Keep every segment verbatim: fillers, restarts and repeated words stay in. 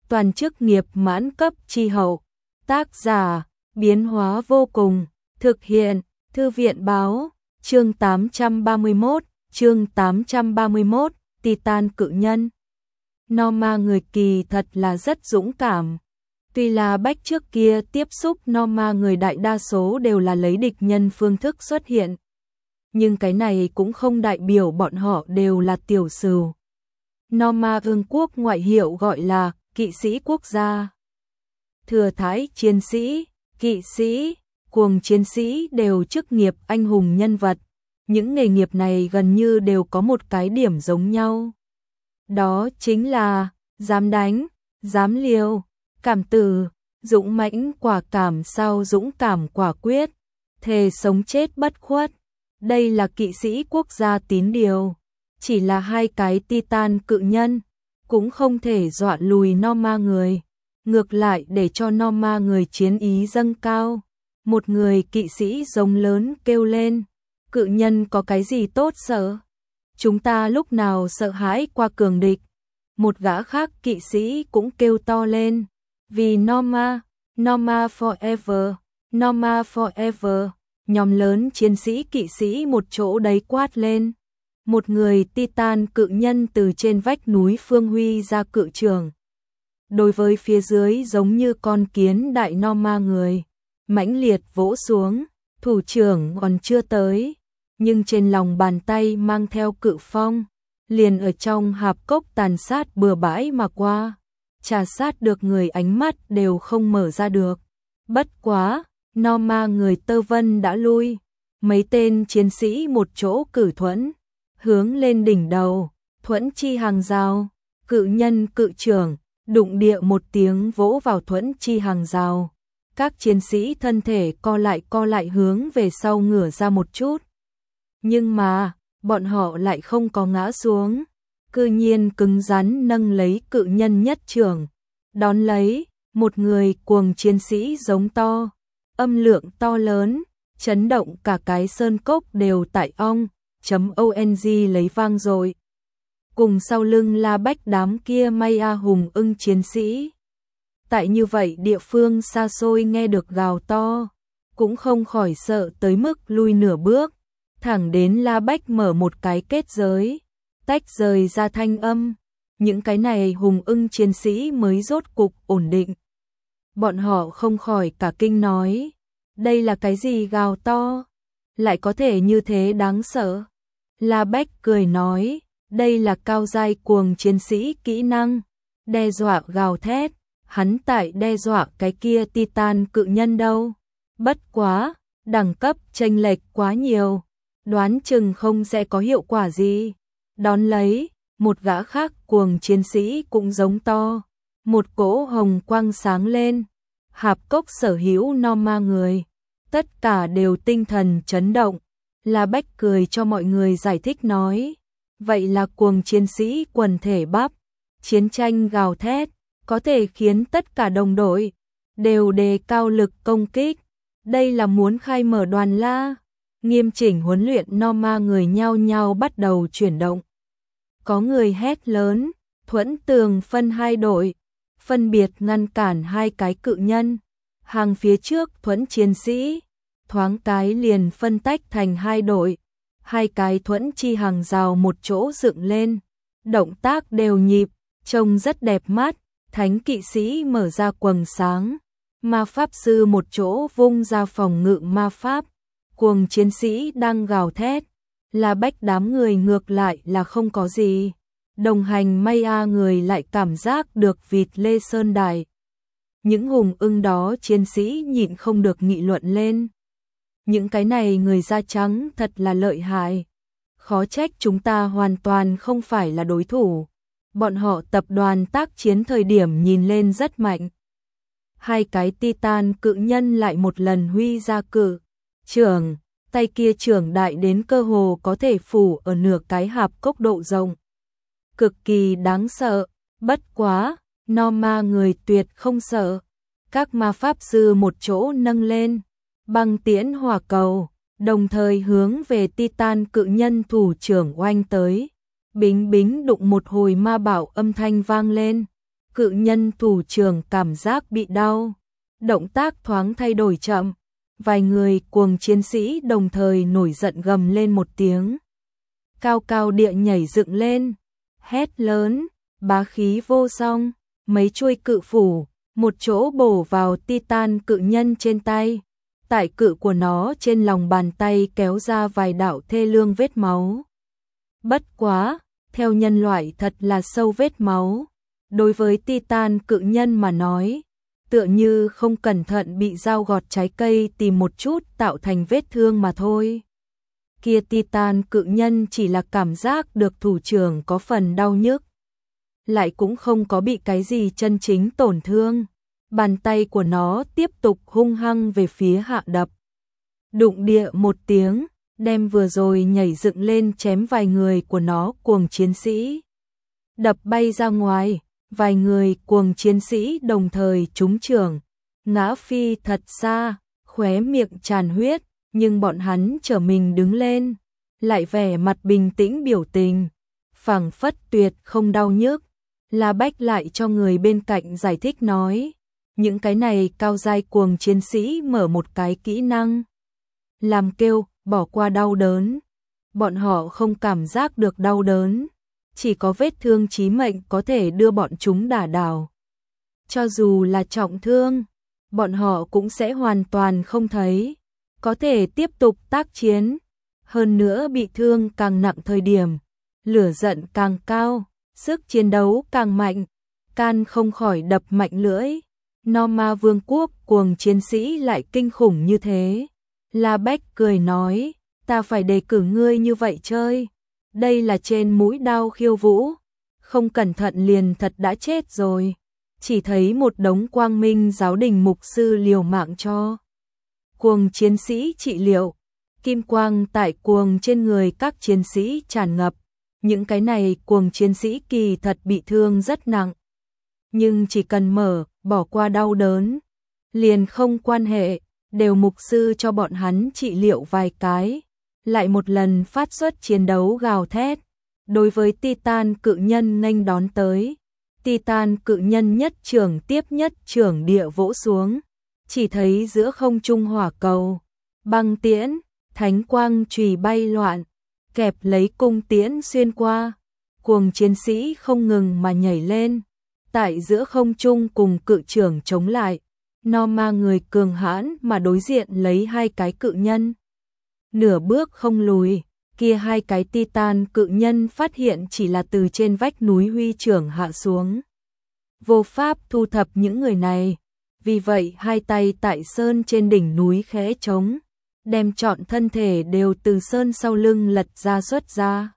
toàn chức nghiệp mãn cấp chi hậu. Tác giả, biến hóa vô cùng, thực hiện, Thư viện báo, chương tám trăm ba mươi mốt, chương tám trăm ba mươi mốt, Titan cự nhân. Norma người kỳ thật là rất dũng cảm. Tuy là Bách trước kia tiếp xúc Norma người đại đa số đều là lấy địch nhân phương thức xuất hiện. Nhưng cái này cũng không đại biểu bọn họ đều là tiểu sửu. Norma vương quốc ngoại hiệu gọi là kỵ sĩ quốc gia. Thừa thái chiến sĩ, kỵ sĩ, cuồng chiến sĩ đều chức nghiệp anh hùng nhân vật. Những nghề nghiệp này gần như đều có một cái điểm giống nhau. Đó chính là dám đánh, dám liều, cảm tử, dũng mãnh quả cảm sau dũng cảm quả quyết, thề sống chết bất khuất. Đây là kỵ sĩ quốc gia tín điều. Chỉ là hai cái Titan cự nhân, cũng không thể dọa lùi Norma người. Ngược lại để cho Norma người chiến ý dâng cao. Một người kỵ sĩ giống lớn kêu lên, cự nhân có cái gì tốt sợ? Chúng ta lúc nào sợ hãi qua cường địch? Một gã khác kỵ sĩ cũng kêu to lên, vì Norma, Norma forever, Norma forever. Nhóm lớn chiến sĩ kỵ sĩ một chỗ đấy quát lên. Một người Titan cự nhân từ trên vách núi phương huy ra cự trường. Đối với phía dưới giống như con kiến đại Norma người, mãnh liệt vỗ xuống, thủ trưởng còn chưa tới, nhưng trên lòng bàn tay mang theo cự phong, liền ở trong hạp cốc tàn sát bừa bãi mà qua, trà sát được người ánh mắt đều không mở ra được. Bất quá, Norma người Tơ Vân đã lui, mấy tên chiến sĩ một chỗ cử thuẫn, hướng lên đỉnh đầu, thuẫn chi hàng rào, cự nhân cự trưởng, đụng địa một tiếng vỗ vào thuẫn chi hàng rào. Các chiến sĩ thân thể co lại co lại hướng về sau ngửa ra một chút. Nhưng mà, bọn họ lại không có ngã xuống, cư nhiên cứng rắn nâng lấy cự nhân nhất trưởng. Đón lấy, một người cuồng chiến sĩ giống to, âm lượng to lớn, chấn động cả cái sơn cốc đều tại ong, chấm ong lấy vang rồi. Cùng sau lưng La Bách đám kia may a hùng ưng chiến sĩ. Tại như vậy địa phương xa xôi nghe được gào to, cũng không khỏi sợ tới mức lui nửa bước, thẳng đến La Bách mở một cái kết giới, tách rời ra thanh âm, những cái này hùng ưng chiến sĩ mới rốt cục ổn định. Bọn họ không khỏi cả kinh nói, đây là cái gì gào to, lại có thể như thế đáng sợ. La Bách cười nói, đây là cao giai cuồng chiến sĩ kỹ năng, đe dọa gào thét, hắn tại đe dọa cái kia Titan cự nhân đâu. Bất quá, đẳng cấp chênh lệch quá nhiều, đoán chừng không sẽ có hiệu quả gì. Đón lấy, một gã khác cuồng chiến sĩ cũng giống to, một cỗ hồng quang sáng lên, hạp cốc sở hữu Norma người, tất cả đều tinh thần chấn động. La Bách cười cho mọi người giải thích nói, vậy là cuồng chiến sĩ quần thể bắp, chiến tranh gào thét, có thể khiến tất cả đồng đội đều đề cao lực công kích. Đây là muốn khai mở đoàn la, nghiêm chỉnh huấn luyện Norma người nhao nhao bắt đầu chuyển động. Có người hét lớn, thuẫn tường phân hai đội, phân biệt ngăn cản hai cái cự nhân. Hàng phía trước thuẫn chiến sĩ, thoáng cái liền phân tách thành hai đội, hai cái thuẫn chi hàng rào một chỗ dựng lên, động tác đều nhịp, trông rất đẹp mắt. Thánh kỵ sĩ mở ra quầng sáng, ma pháp sư một chỗ vung ra phòng ngự ma pháp, cuồng chiến sĩ đang gào thét. La Bách đám người ngược lại là không có gì, đồng hành may a người lại cảm giác được vịt lê sơn đài. Những hùng ưng đó chiến sĩ nhịn không được nghị luận lên. Những cái này người da trắng thật là lợi hại, khó trách chúng ta hoàn toàn không phải là đối thủ. Bọn họ tập đoàn tác chiến thời điểm nhìn lên rất mạnh. Hai cái Titan cự nhân lại một lần huy ra cự trưởng, tay kia trưởng đại đến cơ hồ có thể phủ ở nửa cái hạp cốc độ rộng. Cực kỳ đáng sợ, bất quá, Norma người tuyệt không sợ. Các ma pháp sư một chỗ nâng lên, băng tiễn hỏa cầu, đồng thời hướng về Titan cự nhân thủ trưởng oanh tới. Bính bính đụng một hồi ma bảo âm thanh vang lên, Cự nhân thủ trưởng cảm giác bị đau, động tác thoáng thay đổi chậm, vài người cuồng chiến sĩ đồng thời nổi giận gầm lên một tiếng. Cao cao địa nhảy dựng lên, hét lớn, bá khí vô song, mấy chuôi cự phủ, một chỗ bổ vào Titan cự nhân trên tay. Tại cự của nó trên lòng bàn tay kéo ra vài đạo thê lương vết máu. Bất quá, theo nhân loại thật là sâu vết máu. Đối với Titan cự nhân mà nói, tựa như không cẩn thận bị dao gọt trái cây tìm một chút tạo thành vết thương mà thôi. Kia Titan cự nhân chỉ là cảm giác được thủ trưởng có phần đau nhức, lại cũng không có bị cái gì chân chính tổn thương. Bàn tay của nó tiếp tục hung hăng về phía hạ đập. Đụng địa một tiếng, đem vừa rồi nhảy dựng lên chém vài người của nó cuồng chiến sĩ đập bay ra ngoài. Vài người cuồng chiến sĩ đồng thời trúng chưởng, ngã phi thật xa, khóe miệng tràn huyết, nhưng bọn hắn trở mình đứng lên, lại vẻ mặt bình tĩnh biểu tình, phảng phất tuyệt không đau nhức. La Bách lại cho người bên cạnh giải thích nói, những cái này cao giai cuồng chiến sĩ mở một cái kỹ năng, làm kêu, bỏ qua đau đớn. Bọn họ không cảm giác được đau đớn, chỉ có vết thương chí mệnh có thể đưa bọn chúng đả đảo. Cho dù là trọng thương, bọn họ cũng sẽ hoàn toàn không thấy, có thể tiếp tục tác chiến. Hơn nữa bị thương càng nặng thời điểm, lửa giận càng cao, sức chiến đấu càng mạnh, can không khỏi đập mạnh lưỡi. Norma Vương quốc cuồng chiến sĩ lại kinh khủng như thế. La Bách cười nói, ta phải đề cử ngươi như vậy chơi. Đây là trên mũi đao khiêu vũ, không cẩn thận liền thật đã chết rồi. Chỉ thấy một đống quang minh giáo đình mục sư liều mạng cho cuồng chiến sĩ trị liệu. Kim quang tại cuồng trên người các chiến sĩ tràn ngập. Những cái này cuồng chiến sĩ kỳ thật bị thương rất nặng. Nhưng chỉ cần mở, bỏ qua đau đớn, liền không quan hệ, đều mục sư cho bọn hắn trị liệu vài cái. Lại một lần phát xuất chiến đấu gào thét. Đối với Titan cự nhân nghênh đón tới, Titan cự nhân nhất trưởng tiếp nhất trưởng địa vỗ xuống, chỉ thấy giữa không trung hỏa cầu, băng tiễn, thánh quang chùy bay loạn, kẹp lấy cung tiễn xuyên qua. Cuồng chiến sĩ không ngừng mà nhảy lên, tại giữa không trung cùng cự trưởng chống lại. Norma người cường hãn mà đối diện lấy hai cái cự nhân. Nửa bước không lùi, kia hai cái Titan cự nhân phát hiện chỉ là từ trên vách núi huy trưởng hạ xuống. Vô pháp thu thập những người này, vì vậy hai tay tại sơn trên đỉnh núi khẽ trống, đem trọn thân thể đều từ sơn sau lưng lật ra xuất ra.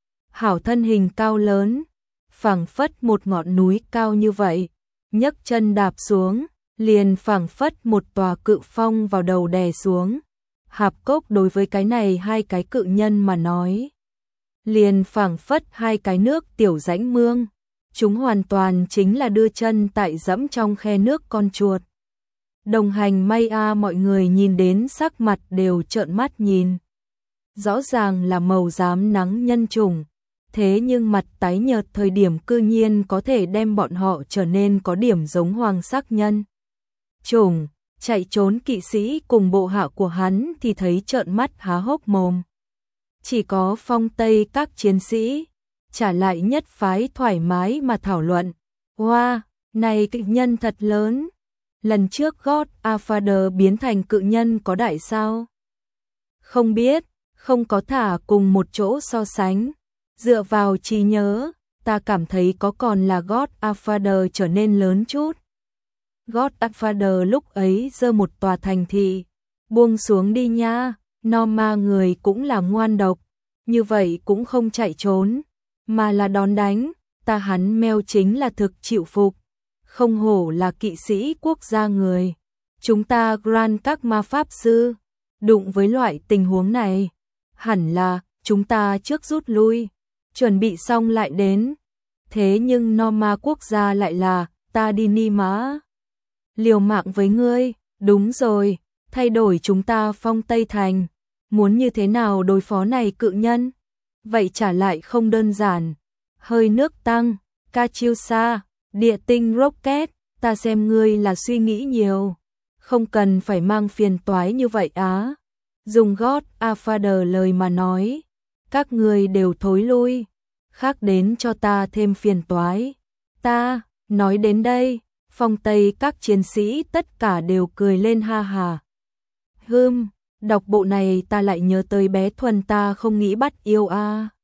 Hảo thân hình cao lớn, phảng phất một ngọn núi cao như vậy, nhấc chân đạp xuống, liền phảng phất một tòa cự phong vào đầu đè xuống. Hạp cốc đối với cái này hai cái cự nhân mà nói, liền phảng phất hai cái nước tiểu rãnh mương, chúng hoàn toàn chính là đưa chân tại dẫm trong khe nước con chuột. Đồng hành may a mọi người nhìn đến sắc mặt đều trợn mắt nhìn. Rõ ràng là màu xám nắng nhân chủng, thế nhưng mặt tái nhợt thời điểm cư nhiên có thể đem bọn họ trở nên có điểm giống hoàng sắc nhân chủng. Chạy trốn kỵ sĩ cùng bộ hạ của hắn thì thấy trợn mắt há hốc mồm. Chỉ có phong tây các chiến sĩ trả lại nhất phái thoải mái mà thảo luận. Wow, này kịch nhân thật lớn. Lần trước God Father biến thành cự nhân có đại sao? Không biết, không có thả cùng một chỗ so sánh. Dựa vào trí nhớ, ta cảm thấy có còn là God Father trở nên lớn chút. God Father lúc ấy giơ một tòa thành thị, buông xuống đi nha. Norma người cũng là ngoan độc, như vậy cũng không chạy trốn, mà là đón đánh. Ta hắn meo chính là thực chịu phục, không hổ là kỵ sĩ quốc gia người. Chúng ta Grand các ma pháp sư, đụng với loại tình huống này, hẳn là chúng ta trước rút lui, chuẩn bị xong lại đến. Thế nhưng Norma quốc gia lại là, ta đi ni mã liều mạng với ngươi. Đúng rồi, thay đổi chúng ta phong Tây Thành, muốn như thế nào đối phó này cự nhân? Vậy trả lại không đơn giản. Hơi nước tăng, Katyusha, Địa tinh rocket, ta xem ngươi là suy nghĩ nhiều, không cần phải mang phiền toái như vậy á. Dùng God Father lời mà nói, các ngươi đều thối lui, khác đến cho ta thêm phiền toái. Ta, nói đến đây, Phong Tây các chiến sĩ tất cả đều cười lên ha hà. Hừm, đọc bộ này ta lại nhớ tới bé Thuần ta không nghĩ bắt yêu a.